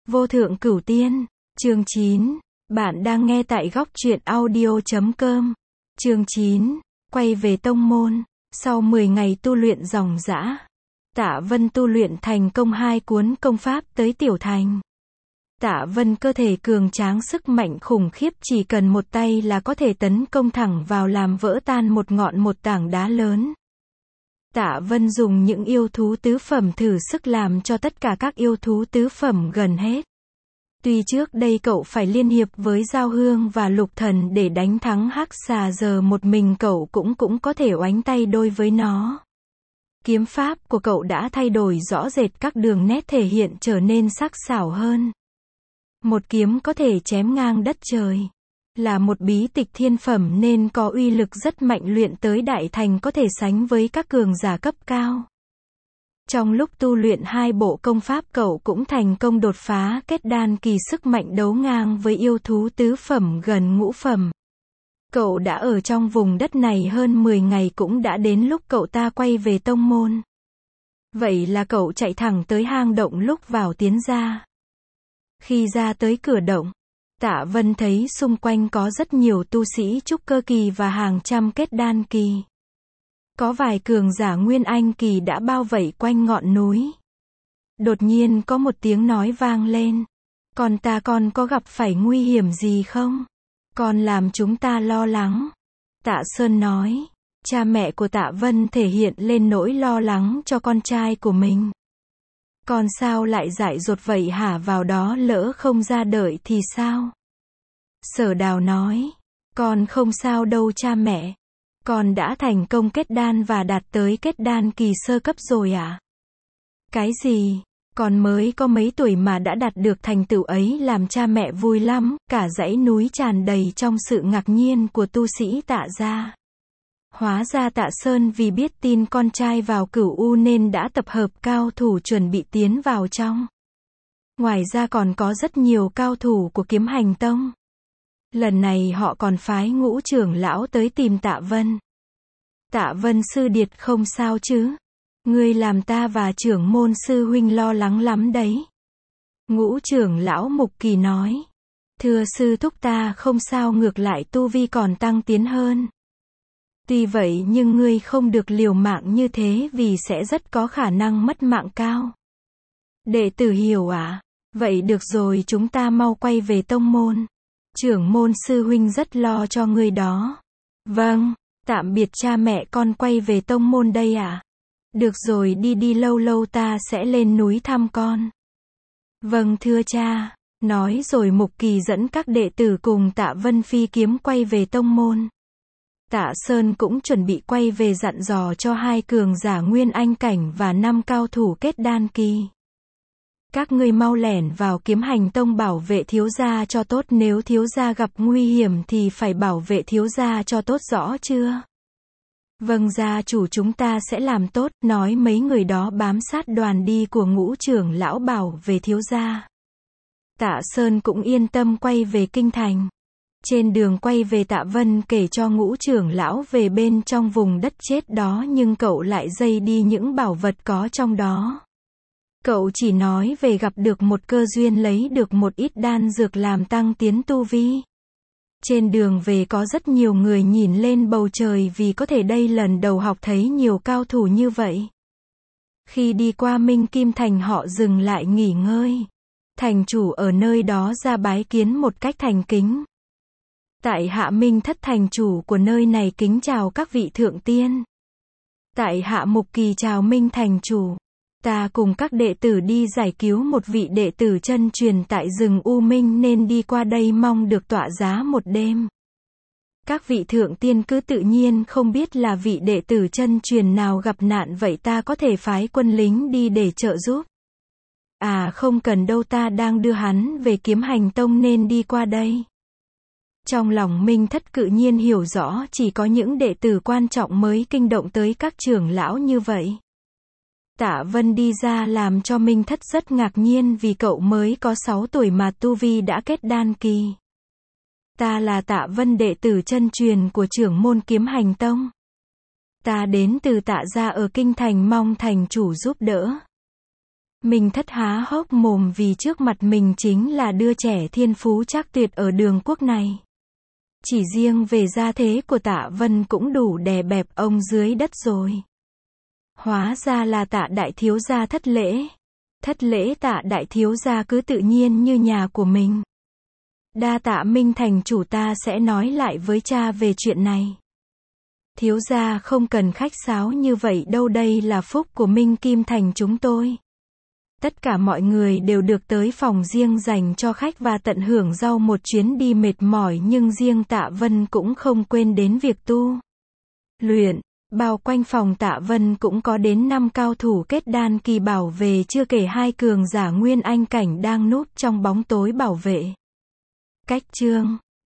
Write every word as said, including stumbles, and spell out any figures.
Vô thượng cửu tiên, chương chín. Bạn đang nghe tại góc truyện audio chấm com. Chương chín. Quay về tông môn. Sau mười ngày tu luyện ròng rã, Tạ Vân tu luyện thành công hai cuốn công pháp tới tiểu thành. Tạ Vân cơ thể cường tráng, sức mạnh khủng khiếp, chỉ cần một tay là có thể tấn công thẳng vào làm vỡ tan một ngọn một tảng đá lớn. Tạ Vân dùng những yêu thú tứ phẩm thử sức làm cho tất cả các yêu thú tứ phẩm gần hết. Tuy trước đây cậu phải liên hiệp với Giao Hương và Lục Thần để đánh thắng Hắc Xà, giờ một mình cậu cũng cũng có thể oánh tay đôi với nó. Kiếm pháp của cậu đã thay đổi rõ rệt, các đường nét thể hiện trở nên sắc sảo hơn. Một kiếm có thể chém ngang đất trời. Là một bí tịch thiên phẩm nên có uy lực rất mạnh, luyện tới đại thành có thể sánh với các cường giả cấp cao. Trong lúc tu luyện hai bộ công pháp, cậu cũng thành công đột phá kết đan kỳ, sức mạnh đấu ngang với yêu thú tứ phẩm gần ngũ phẩm. Cậu đã ở trong vùng đất này hơn mười ngày, cũng đã đến lúc cậu ta quay về tông môn. Vậy là cậu chạy thẳng tới hang động, lúc vào tiến ra. Khi ra tới cửa động, Tạ Vân thấy xung quanh có rất nhiều tu sĩ trúc cơ kỳ và hàng trăm kết đan kỳ. Có vài cường giả nguyên anh kỳ đã bao vây quanh ngọn núi. Đột nhiên có một tiếng nói vang lên. Con ta con có gặp phải nguy hiểm gì không? Con làm chúng ta lo lắng. Tạ Sơn nói. Cha mẹ của Tạ Vân thể hiện lên nỗi lo lắng cho con trai của mình. Con sao lại dại dột vậy hả? Vào đó lỡ không ra đợi thì sao? Sở Đào nói. Con không sao đâu cha mẹ. Con đã thành công kết đan và đạt tới kết đan kỳ sơ cấp rồi à? Cái gì? Con mới có mấy tuổi mà đã đạt được thành tựu ấy, làm cha mẹ vui lắm. Cả dãy núi tràn đầy trong sự ngạc nhiên của tu sĩ Tạ gia. Hóa ra Tạ Sơn vì biết tin con trai vào Cửu U nên đã tập hợp cao thủ chuẩn bị tiến vào trong. Ngoài ra còn có rất nhiều cao thủ của Kiếm Hành Tông. Lần này họ còn phái Ngũ trưởng lão tới tìm Tạ Vân. Tạ Vân sư điệt không sao chứ? Ngươi làm ta và trưởng môn sư huynh lo lắng lắm đấy. Ngũ trưởng lão Mục Kỳ nói. Thưa sư thúc, ta không sao, ngược lại tu vi còn tăng tiến hơn. Tuy vậy nhưng ngươi không được liều mạng như thế, vì sẽ rất có khả năng mất mạng cao. Đệ tử hiểu ạ. À? Vậy được rồi, chúng ta mau quay về tông môn. Trưởng môn sư huynh rất lo cho ngươi đó. Vâng, tạm biệt cha mẹ, con quay về tông môn đây ạ. À? Được rồi, đi đi, lâu lâu ta sẽ lên núi thăm con. Vâng thưa cha. Nói rồi Mục Kỳ dẫn các đệ tử cùng Tạ Vân phi kiếm quay về tông môn. Tạ Sơn cũng chuẩn bị quay về, dặn dò cho hai cường giả nguyên anh cảnh và năm cao thủ kết đan kỳ. Các ngươi mau lẻn vào Kiếm Hành Tông bảo vệ thiếu gia cho tốt, nếu thiếu gia gặp nguy hiểm thì phải bảo vệ thiếu gia cho tốt, rõ chưa? Vâng gia chủ, chúng ta sẽ làm tốt. Nói mấy người đó bám sát đoàn đi của Ngũ trưởng lão bảo về thiếu gia. Tạ Sơn cũng yên tâm quay về kinh thành. Trên đường quay về, Tạ Vân kể cho Ngũ trưởng lão về bên trong vùng đất chết đó, nhưng cậu lại dây đi những bảo vật có trong đó. Cậu chỉ nói về gặp được một cơ duyên lấy được một ít đan dược làm tăng tiến tu vi. Trên đường về có rất nhiều người nhìn lên bầu trời, vì có thể đây lần đầu học thấy nhiều cao thủ như vậy. Khi đi qua Minh Kim Thành, họ dừng lại nghỉ ngơi. Thành chủ ở nơi đó ra bái kiến một cách thành kính. Tại hạ Minh Thất, thành chủ của nơi này, kính chào các vị thượng tiên. Tại hạ Mục Kỳ chào Minh thành chủ. Ta cùng các đệ tử đi giải cứu một vị đệ tử chân truyền tại rừng U Minh nên đi qua đây, mong được tọa giá một đêm. Các vị thượng tiên cứ tự nhiên, không biết là vị đệ tử chân truyền nào gặp nạn vậy, ta có thể phái quân lính đi để trợ giúp. À không cần đâu, ta đang đưa hắn về Kiếm Hành Tông nên đi qua đây. Trong lòng Minh Thất cự nhiên hiểu rõ chỉ có những đệ tử quan trọng mới kinh động tới các trưởng lão như vậy. Tạ Vân đi ra làm cho Minh Thất rất ngạc nhiên, vì cậu mới có sáu tuổi mà tu vi đã kết đan kỳ. Ta là Tạ Vân, đệ tử chân truyền của trưởng môn Kiếm Hành Tông. Ta đến từ Tạ gia ở kinh thành, mong thành chủ giúp đỡ. Mình thất há hốc mồm vì trước mặt mình chính là đứa trẻ thiên phú trác tuyệt ở Đường Quốc này. Chỉ riêng về gia thế của Tạ Vân cũng đủ đè bẹp ông dưới đất rồi. Hóa ra là Tạ đại thiếu gia thất lễ. Thất lễ Tạ đại thiếu gia cứ tự nhiên như nhà của mình. Đa tạ Minh thành chủ, ta sẽ nói lại với cha về chuyện này. Thiếu gia không cần khách sáo như vậy đâu, đây là phúc của Minh Kim thành chúng tôi. Tất cả mọi người đều được tới phòng riêng dành cho khách và tận hưởng sau một chuyến đi mệt mỏi, nhưng riêng Tạ Vân cũng không quên đến việc tu luyện. Bao quanh phòng Tạ Vân cũng có đến năm cao thủ kết đan kỳ bảo vệ, chưa kể hai cường giả nguyên anh cảnh đang núp trong bóng tối bảo vệ. Cách chương